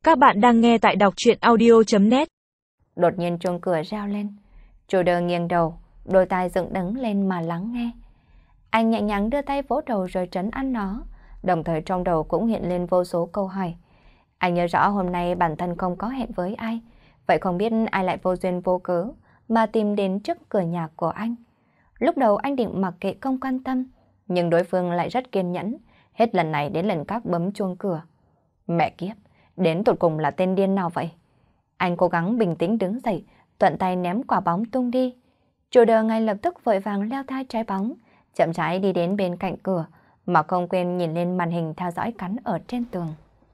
Các bạn đang nghe tại đọc truyện audio.net. Đột nhiên chuông cửa reo lên. Chủ đờ nghiêng đầu, đôi tai dựng đứng lên mà lắng nghe. Anh nhẹ nhàng đưa tay vỗ đầu rồi trấn an nó, đồng thời trong đầu cũng hiện lên vô số câu hỏi. Anh nhớ rõ hôm nay bản thân không có hẹn với ai, vậy không biết ai lại vô duyên vô cớ mà tìm đến trước cửa nhà của anh. Lúc đầu anh định mặc kệ không quan tâm, nhưng đối phương lại rất kiên nhẫn, hết lần này đến lần khác bấm chuông cửa. Mẹ kiếp, đến tụt cùng là tên điên nào vậy? Anh cố gắng bình tĩnh đứng dậy, thuận tay ném quả bóng tung đi. Chủ đờ ngay lập tức vội vàng leo thai trái bóng, chậm rãi đi đến bên cạnh cửa, mà không quên nhìn lên màn hình theo dõi cắn ở trên tường.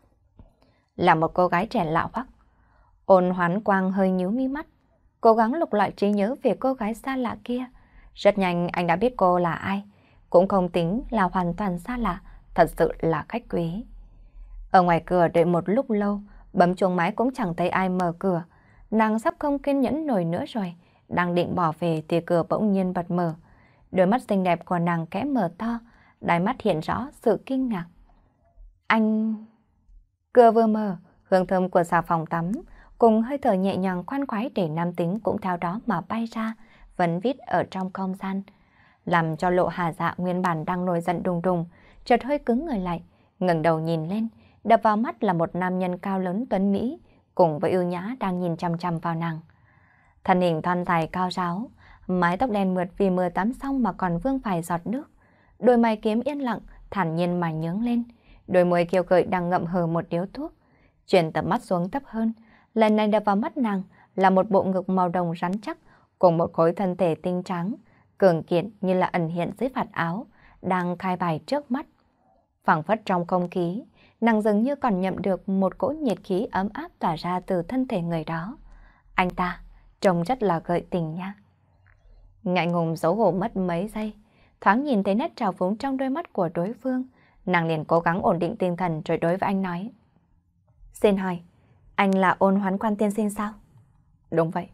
Là một cô gái trẻ lạ hoắc. Ôn Hoán Quang hơi nhíu mi mắt, cố gắng lục lọi trí nhớ về cô gái xa lạ kia. Rất nhanh anh đã biết cô là ai, cũng không tính là hoàn toàn xa lạ, thật sự là khách quý. Ở ngoài cửa đợi một lúc lâu, bấm chuông máy cũng chẳng thấy ai mở cửa. Nàng sắp không kiên nhẫn nổi nữa rồi, đang định bỏ về thì cửa bỗng nhiên bật mở. Đôi mắt xinh đẹp của nàng kẽ mở to, đáy mắt hiện rõ sự kinh ngạc. Anh... Cửa vừa mở, hương thơm của xà phòng tắm, cùng hơi thở nhẹ nhàng khoan khoái để nam tính cũng theo đó mà bay ra, vấn vít ở trong không gian. Làm cho Lộ Hà Dạ nguyên bản đang nổi giận đùng đùng, chợt hơi cứng người lại, ngẩng đầu nhìn lên, đập vào mắt là một nam nhân cao lớn tuấn mỹ, cùng với ưu nhã đang nhìn chăm chăm vào nàng. Thân hình thon dài cao ráo, mái tóc đen mượt vì mưa tắm xong mà còn vương vài giọt nước, đôi mày kiếm yên lặng, thản nhiên mà nhướng lên, đôi môi kiêu gợi đang ngậm hờ một điếu thuốc. Chuyển tầm mắt xuống thấp hơn, lần này đập vào mắt nàng là một bộ ngực màu đồng rắn chắc, cùng một khối thân thể tinh trắng, cường kiện như là ẩn hiện dưới vạt áo, đang khai bài trước mắt. Phảng phất trong không khí, nàng dường như còn nhậm được một cỗ nhiệt khí ấm áp tỏa ra từ thân thể người đó. Anh ta trông rất là gợi tình nha. Ngại ngùng xấu hổ mất mấy giây, thoáng nhìn thấy nét trào phúng trong đôi mắt của đối phương, nàng liền cố gắng ổn định tinh thần rồi đối với anh nói. Xin hỏi, anh là Ôn Hoán Quan tiên sinh sao? Đúng vậy.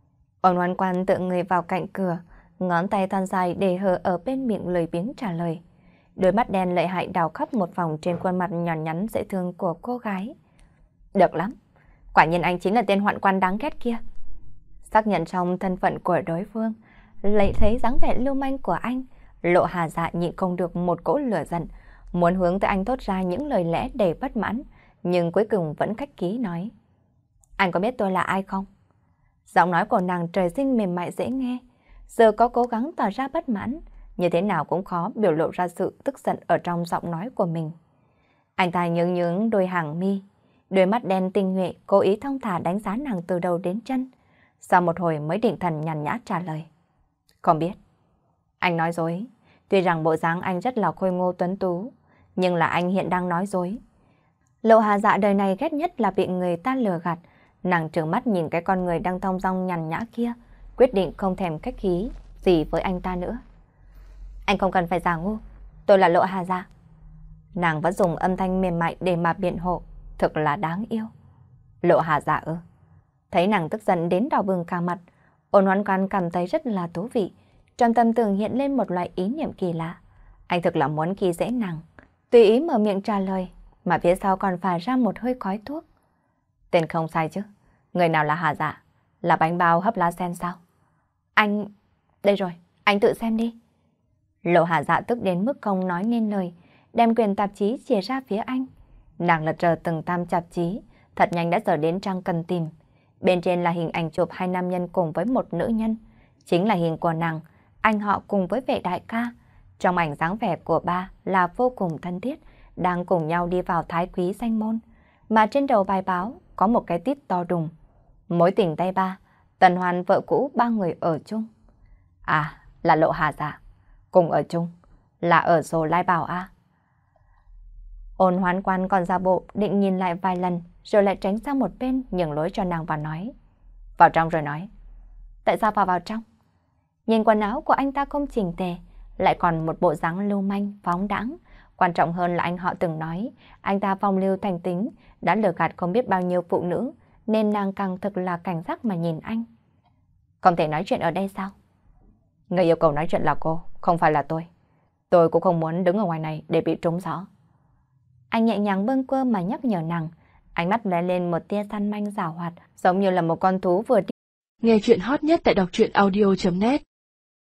Ôn Hoán Quan tựa người vào cạnh cửa, ngón tay thon dài để hờ ở bên miệng lười biếng trả lời. Đôi mắt đen lợi hại đào khắp một vòng trên khuôn mặt nhọn nhắn dễ thương của cô gái. Được lắm, quả nhiên anh chính là tên hoạn quan đáng ghét kia. Xác nhận trong thân phận của đối phương, lấy thấy dáng vẻ lưu manh của anh, Lộ Hà Dạ nhịn không được một cỗ lửa giận, muốn hướng tới anh thốt ra những lời lẽ đầy bất mãn, nhưng cuối cùng vẫn khách khí nói. Anh có biết tôi là ai không? Giọng nói của nàng trời sinh mềm mại dễ nghe, giờ có cố gắng tỏ ra bất mãn, như thế nào cũng khó biểu lộ ra sự tức giận ở trong giọng nói của mình. Anh ta nhướng nhướng đôi hàng mi, đôi mắt đen tinh nhuệ cố ý thong thả đánh giá nàng từ đầu đến chân. Sau một hồi mới định thần nhàn nhã trả lời. Không biết. Anh nói dối. Tuy rằng bộ dáng anh rất là khôi ngô tuấn tú, nhưng là anh hiện đang nói dối. Lộ Hà Dạ đời này ghét nhất là bị người ta lừa gạt. Nàng trừng mắt nhìn cái con người đang thong dong nhàn nhã kia, quyết định không thèm khách khí gì với anh ta nữa. Anh không cần phải giả ngu, tôi là Lộ Hà Dạ. Nàng vẫn dùng âm thanh mềm mại để mà biện hộ, thực là đáng yêu. Lộ Hà Dạ ư? Thấy nàng tức giận đến đỏ bừng cả mặt, Ôn Hoán Quan cảm thấy rất là thú vị. Trong tâm tưởng hiện lên một loại ý niệm kỳ lạ. Anh thực là muốn khi dễ nàng, tùy ý mở miệng trả lời, mà phía sau còn phả ra một hơi khói thuốc. Tên không sai chứ, người nào là Hà Dạ? Là bánh bao hấp lá sen sao? Anh... Đây rồi, anh tự xem đi. Lộ Hà Dạ tức đến mức không nói nên lời, đem quyền tạp chí chìa ra phía anh. Nàng lật rờ từng tam tạp chí, thật nhanh đã dở đến trang cần tìm. Bên trên là hình ảnh chụp hai nam nhân cùng với một nữ nhân, chính là hình của nàng, anh họ cùng với vệ đại ca. Trong ảnh dáng vẻ của ba là vô cùng thân thiết, đang cùng nhau đi vào thái quý danh môn. Mà trên đầu bài báo có một cái tít to đùng. Mối tình tay ba, Tần Hoàn vợ cũ ba người ở chung. À, là Lộ Hà Dạ. Cùng ở chung, là ở Dồ Lai Bảo à? Ôn Hoán Quan còn ra bộ định nhìn lại vài lần, rồi lại tránh sang một bên nhường lối cho nàng và nói. Vào trong rồi nói. Tại sao vào trong? Nhìn quần áo của anh ta không chỉnh tề, lại còn một bộ dáng lưu manh, phóng đãng. Quan trọng hơn là anh họ từng nói, anh ta phong lưu thành tính, đã lừa gạt không biết bao nhiêu phụ nữ, nên nàng càng thực là cảnh giác mà nhìn anh. Không thể nói chuyện ở đây sao? Người yêu cầu nói chuyện là cô, không phải là tôi. Tôi cũng không muốn đứng ở ngoài này để bị trúng gió. Anh nhẹ nhàng bâng quơ mà nhắc nhở nàng, Ánh mắt lóe lên một tia săn manh giảo hoạt, giống như là một con thú vừa đi. Nghe chuyện hot nhất tại đọc truyện audio.net